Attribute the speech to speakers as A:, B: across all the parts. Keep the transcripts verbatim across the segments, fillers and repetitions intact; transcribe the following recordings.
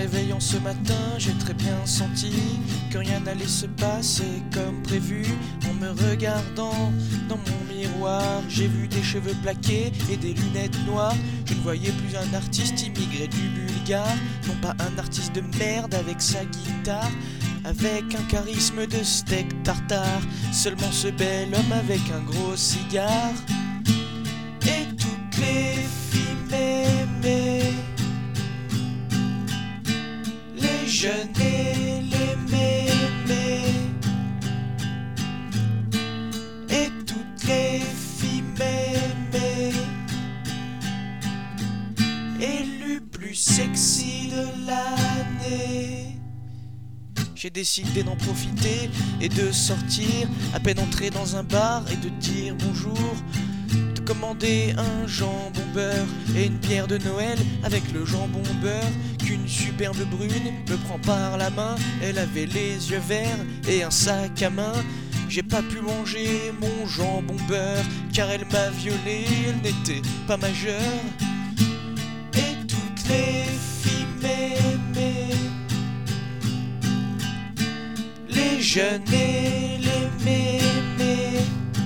A: réveillant ce matin, j'ai très bien senti que rien n'allait se passer comme prévu. En me regardant dans mon miroir, j'ai vu des cheveux plaqués et des lunettes noires. Je ne voyais plus un artiste immigré du Bulgare, non pas un artiste de merde avec sa guitare, avec un charisme de steak tartare, seulement ce bel homme avec un gros cigare. Et toutes les filles m'aimaient, les jeunes et les mémés. Et toutes les filles m'aimaient, élu plus sexy de l'année. J'ai décidé d'en profiter et de sortir, à peine entrer dans un bar et de dire bonjour, de commander un jambon beurre et une bière de Noël avec le jambon beurre, qu'une superbe brune me prend par la main. Elle avait les yeux verts et un sac à main. J'ai pas pu manger mon jambon beurre car elle m'a violé, elle n'était pas majeure. Et toutes les filles m'aimaient, les jeunes et les mémés.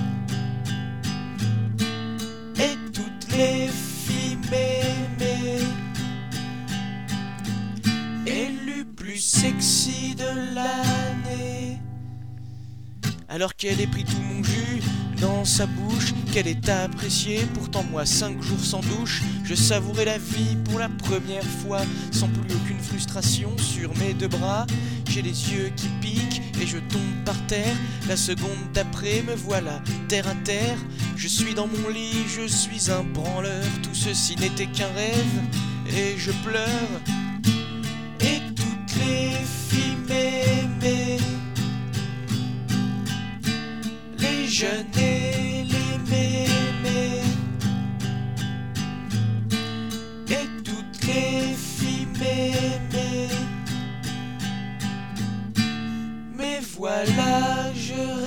A: Et toutes les filles m'aimaient, élue plus sexy de l'année. Alors qu'elle ait pris tout mon jus dans sa bouche, qu'elle est appréciée, pourtant moi cinq jours sans douche, je savourais la vie pour la première fois, sans plus aucune frustration sur mes deux bras. J'ai les yeux qui piquent et je tombe par terre, la seconde d'après me voilà terre à terre. Je suis dans mon lit, je suis un branleur, tout ceci n'était qu'un rêve et je pleure. Et toutes les filles m'aimaient, les jeunes et les mémés. Et toutes les filles m'aimaient, mais voilà je